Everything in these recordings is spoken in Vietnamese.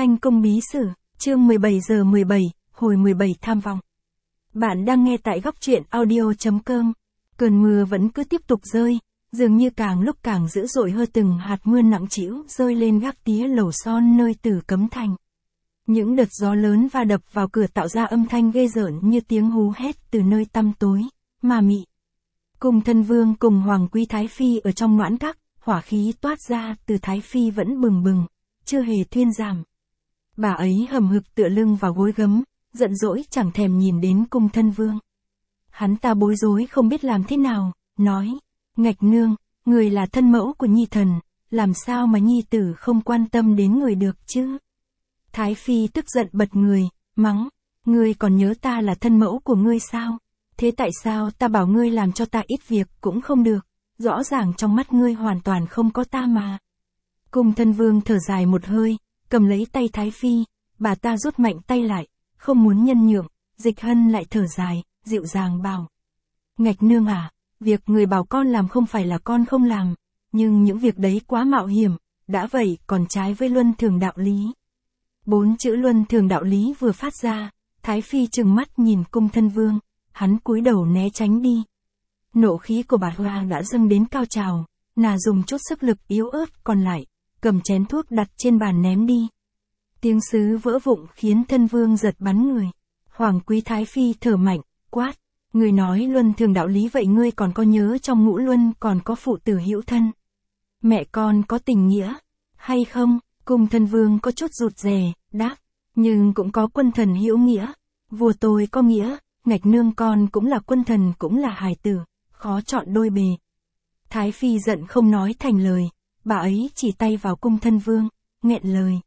Thanh Cung Bí Sử, chương 17 giờ 17, hồi 17 tham vọng. Bạn đang nghe tại góc truyện audio.com. Cơn mưa vẫn cứ tiếp tục rơi, dường như càng lúc càng dữ dội hơn, từng hạt mưa nặng trĩu rơi lên gác tía lầu son nơi Tử Cấm Thành. Những đợt gió lớn va đập vào cửa tạo ra âm thanh ghê rợn như tiếng hú hét từ nơi tăm tối, ma mị. Cung Thân Vương cùng Hoàng Quý Thái Phi ở trong noãn các, hỏa khí toát ra từ Thái Phi vẫn bừng bừng, chưa hề thuyên giảm. Bà ấy hầm hực tựa lưng vào gối gấm, giận dỗi chẳng thèm nhìn đến Cung Thân Vương. Hắn ta bối rối không biết làm thế nào, nói, Ngạch nương, người là thân mẫu của nhi thần, làm sao mà nhi tử không quan tâm đến người được chứ? Thái Phi tức giận bật người, mắng, ngươi còn nhớ ta là thân mẫu của ngươi sao? Thế tại sao ta bảo ngươi làm cho ta ít việc cũng không được, rõ ràng trong mắt ngươi hoàn toàn không có ta mà. Cung Thân Vương thở dài một hơi, cầm lấy tay Thái Phi, bà ta rút mạnh tay lại, không muốn nhân nhượng. Dịch Hân lại thở dài, dịu dàng bảo. Ngạch nương à, việc người bảo con làm không phải là con không làm, nhưng những việc đấy quá mạo hiểm, đã vậy còn trái với luân thường đạo lý. 4 chữ luân thường đạo lý vừa phát ra, Thái Phi trừng mắt nhìn Cung Thân Vương, hắn cúi đầu né tránh đi. Nộ khí của bà Hoa đã dâng đến cao trào, nàng dùng chút sức lực yếu ớt còn lại, cầm chén thuốc đặt trên bàn ném đi. Tiếng sứ vỡ vụn khiến Thân Vương giật bắn người. Hoàng Quý Thái Phi thở mạnh, quát, người nói luân thường đạo lý vậy ngươi còn có nhớ trong ngũ luân còn có phụ tử hữu thân? Mẹ con có tình nghĩa, hay không? Cung Thân Vương có chút rụt rè, đáp, nhưng cũng có quân thần hữu nghĩa. Vua tôi có nghĩa, Ngạch nương con cũng là quân thần cũng là hài tử, khó chọn đôi bề. Thái Phi giận không nói thành lời, bà ấy chỉ tay vào Cung Thân Vương, nghẹn lời.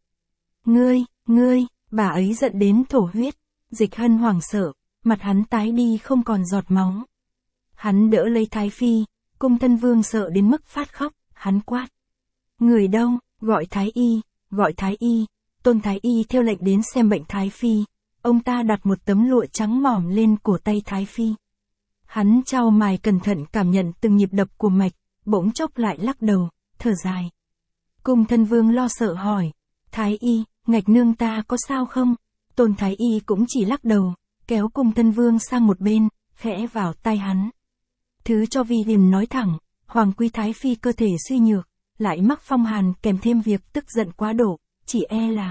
Ngươi, bà ấy giận đến thổ huyết. Dịch Hân hoảng sợ, mặt hắn tái đi không còn giọt máu. Hắn đỡ lấy Thái Phi, Cung Thân Vương sợ đến mức phát khóc, hắn quát. Người đâu, gọi Thái Y. Tôn Thái Y theo lệnh đến xem bệnh Thái Phi, ông ta đặt một tấm lụa trắng mỏm lên cổ tay Thái Phi. Hắn chau mày cẩn thận cảm nhận từng nhịp đập của mạch, bỗng chốc lại lắc đầu, thở dài. Cung Thân Vương lo sợ hỏi, Thái Y, Ngạch nương ta có sao không? Tôn Thái Y cũng chỉ lắc đầu, kéo Cung Thân Vương sang một bên, khẽ vào tai hắn. Thứ cho vi điểm nói thẳng, Hoàng Quý Thái Phi cơ thể suy nhược, lại mắc phong hàn kèm thêm việc tức giận quá độ, chỉ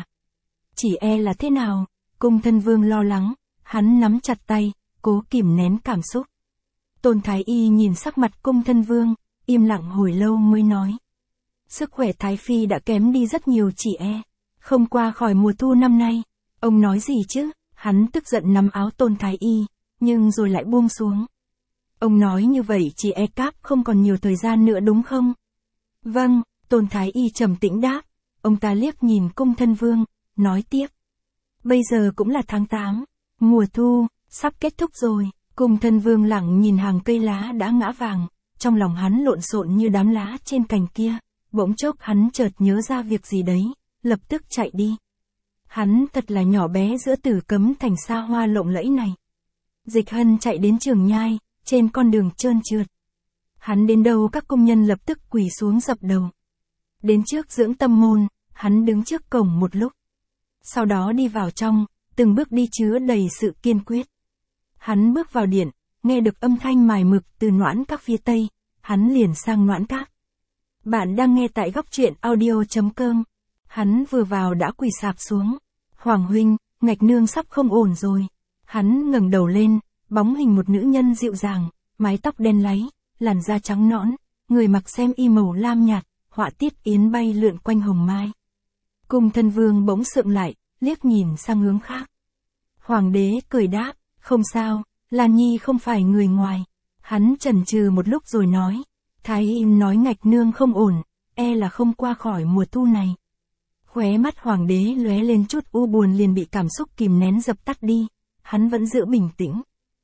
e là thế nào? Cung Thân Vương lo lắng, hắn nắm chặt tay, cố kìm nén cảm xúc. Tôn Thái Y nhìn sắc mặt Cung Thân Vương, im lặng hồi lâu mới nói. Sức khỏe Thái Phi đã kém đi rất nhiều chỉ e, không qua khỏi mùa thu năm nay. Ông nói gì chứ? Hắn tức giận nắm áo Tôn Thái Y, nhưng rồi lại buông xuống. Ông nói như vậy chỉ e cáp không còn nhiều thời gian nữa đúng không? Vâng, Tôn Thái Y trầm tĩnh đáp. Ông ta liếc nhìn Cung Thân Vương, nói tiếp. Bây giờ cũng là tháng 8, mùa thu, sắp kết thúc rồi. Cung Thân Vương lặng nhìn hàng cây lá đã ngã vàng, trong lòng hắn lộn xộn như đám lá trên cành kia. Bỗng chốc hắn chợt nhớ ra việc gì đấy, lập tức chạy đi. Hắn thật là nhỏ bé giữa Tử Cấm Thành xa hoa lộng lẫy này. Dịch Hân chạy đến Trường Nhai, trên con đường trơn trượt. Hắn đến đâu các công nhân lập tức quỳ xuống dập đầu. Đến trước Dưỡng Tâm môn, hắn đứng trước cổng một lúc. Sau đó đi vào trong, từng bước đi chứa đầy sự kiên quyết. Hắn bước vào điện, nghe được âm thanh mài mực từ noãn các phía tây, hắn liền sang noãn các. Bạn đang nghe tại góc truyện audio.com. Hắn vừa vào đã quỳ sạp xuống. Hoàng huynh, Ngạch nương sắp không ổn rồi. Hắn ngẩng đầu lên, bóng hình một nữ nhân dịu dàng, mái tóc đen láy, làn da trắng nõn, người mặc xem y màu lam nhạt, họa tiết yến bay lượn quanh hồng mai. Cung Thân Vương bỗng sượng lại, liếc nhìn sang hướng khác. Hoàng đế cười đáp, không sao, Lan Nhi không phải người ngoài. Hắn chần chừ một lúc rồi nói, Thái Y nói Ngạch nương không ổn, e là không qua khỏi mùa thu này. Khóe mắt Hoàng đế lóe lên chút u buồn liền bị cảm xúc kìm nén dập tắt đi, hắn vẫn giữ bình tĩnh.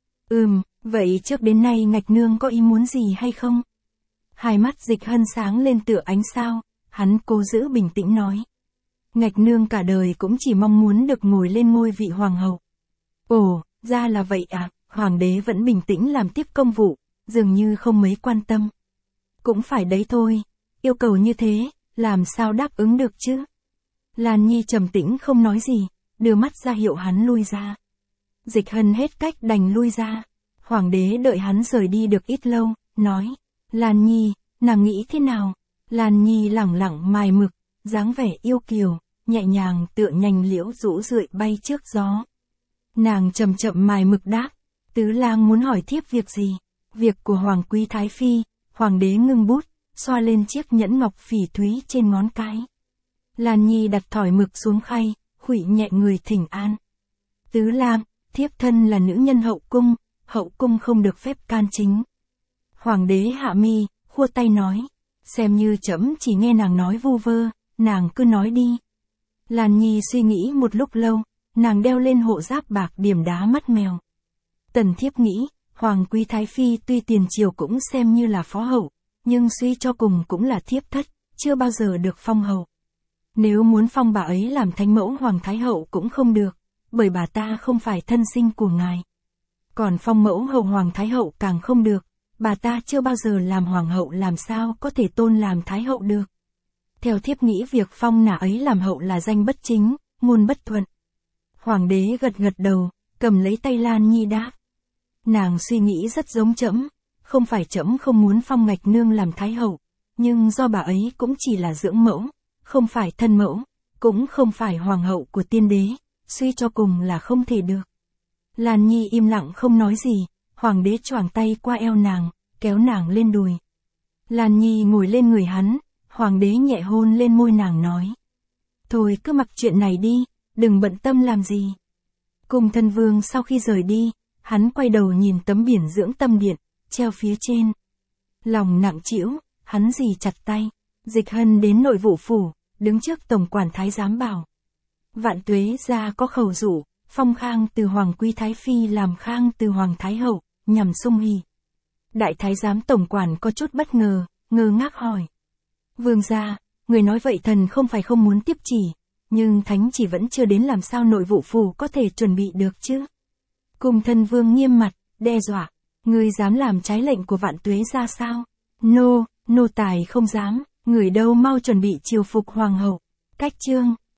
Vậy trước đến nay Ngạch nương có ý muốn gì hay không? Hai mắt Dịch Hân sáng lên tựa ánh sao, hắn cố giữ bình tĩnh nói. Ngạch nương cả đời cũng chỉ mong muốn được ngồi lên ngôi vị hoàng hậu. Ồ, ra là vậy à? Hoàng đế vẫn bình tĩnh làm tiếp công vụ, dường như không mấy quan tâm. Cũng phải đấy thôi, yêu cầu như thế, làm sao đáp ứng được chứ? Lan Nhi trầm tĩnh không nói gì, đưa mắt ra hiệu hắn lui ra. Dịch Hân hết cách đành lui ra. Hoàng đế đợi hắn rời đi được ít lâu, nói, Lan Nhi, nàng nghĩ thế nào? Lan Nhi lẳng lặng mài mực, dáng vẻ yêu kiều, nhẹ nhàng tựa nhành liễu rũ rượi bay trước gió. Nàng chậm chậm mài mực đáp, tứ lang muốn hỏi thiếp việc gì? Việc của Hoàng quý Thái Phi. Hoàng đế ngưng bút, xoa lên chiếc nhẫn ngọc phỉ thúy trên ngón cái. Lan Nhi đặt thỏi mực xuống khay, khuỵu nhẹ người thỉnh an. Tứ lang, thiếp thân là nữ nhân hậu cung không được phép can chính. Hoàng đế hạ mi, khua tay nói, xem như trẫm chỉ nghe nàng nói vu vơ, nàng cứ nói đi. Lan Nhi suy nghĩ một lúc lâu, nàng đeo lên hộ giáp bạc điểm đá mắt mèo. Tần thiếp nghĩ, Hoàng quý Thái Phi tuy tiền triều cũng xem như là phó hậu, nhưng suy cho cùng cũng là thiếp thất, chưa bao giờ được phong hậu. Nếu muốn phong bà ấy làm thánh mẫu Hoàng Thái Hậu cũng không được, bởi bà ta không phải thân sinh của ngài. Còn phong mẫu hậu Hoàng Thái Hậu càng không được, bà ta chưa bao giờ làm Hoàng hậu làm sao có thể tôn làm Thái Hậu được. Theo thiếp nghĩ việc phong nả ấy làm hậu là danh bất chính, ngôn bất thuận. Hoàng đế gật gật đầu, cầm lấy tay Lan Nhi đáp. Nàng suy nghĩ rất giống trẫm, không phải trẫm không muốn phong Ngạch Nương làm Thái Hậu, nhưng do bà ấy cũng chỉ là dưỡng mẫu, không phải thân mẫu, cũng không phải hoàng hậu của tiên đế, suy cho cùng là không thể được. Lan Nhi im lặng không nói gì, hoàng đế choàng tay qua eo nàng, kéo nàng lên đùi. Lan Nhi ngồi lên người hắn, hoàng đế nhẹ hôn lên môi nàng nói. Thôi cứ mặc chuyện này đi, đừng bận tâm làm gì. Cùng thân vương sau khi rời đi, hắn quay đầu nhìn tấm biển dưỡng tâm điện, treo phía trên. Lòng nặng trĩu, hắn dì chặt tay. Dịch Hân đến nội vụ phủ, đứng trước tổng quản thái giám bảo. Vạn Tuế gia có khẩu dụ, phong Khang từ Hoàng quý Thái Phi làm Khang từ Hoàng Thái Hậu, nhằm sung hỉ. Đại thái giám tổng quản có chút bất ngờ, ngơ ngác hỏi. Vương gia, người nói vậy thần không phải không muốn tiếp chỉ, nhưng thánh chỉ vẫn chưa đến làm sao nội vụ phủ có thể chuẩn bị được chứ. Cùng thân vương nghiêm mặt, đe dọa, người dám làm trái lệnh của Vạn Tuế gia sao? Nô tài không dám, người đâu mau chuẩn bị triều phục hoàng hậu. Cách chương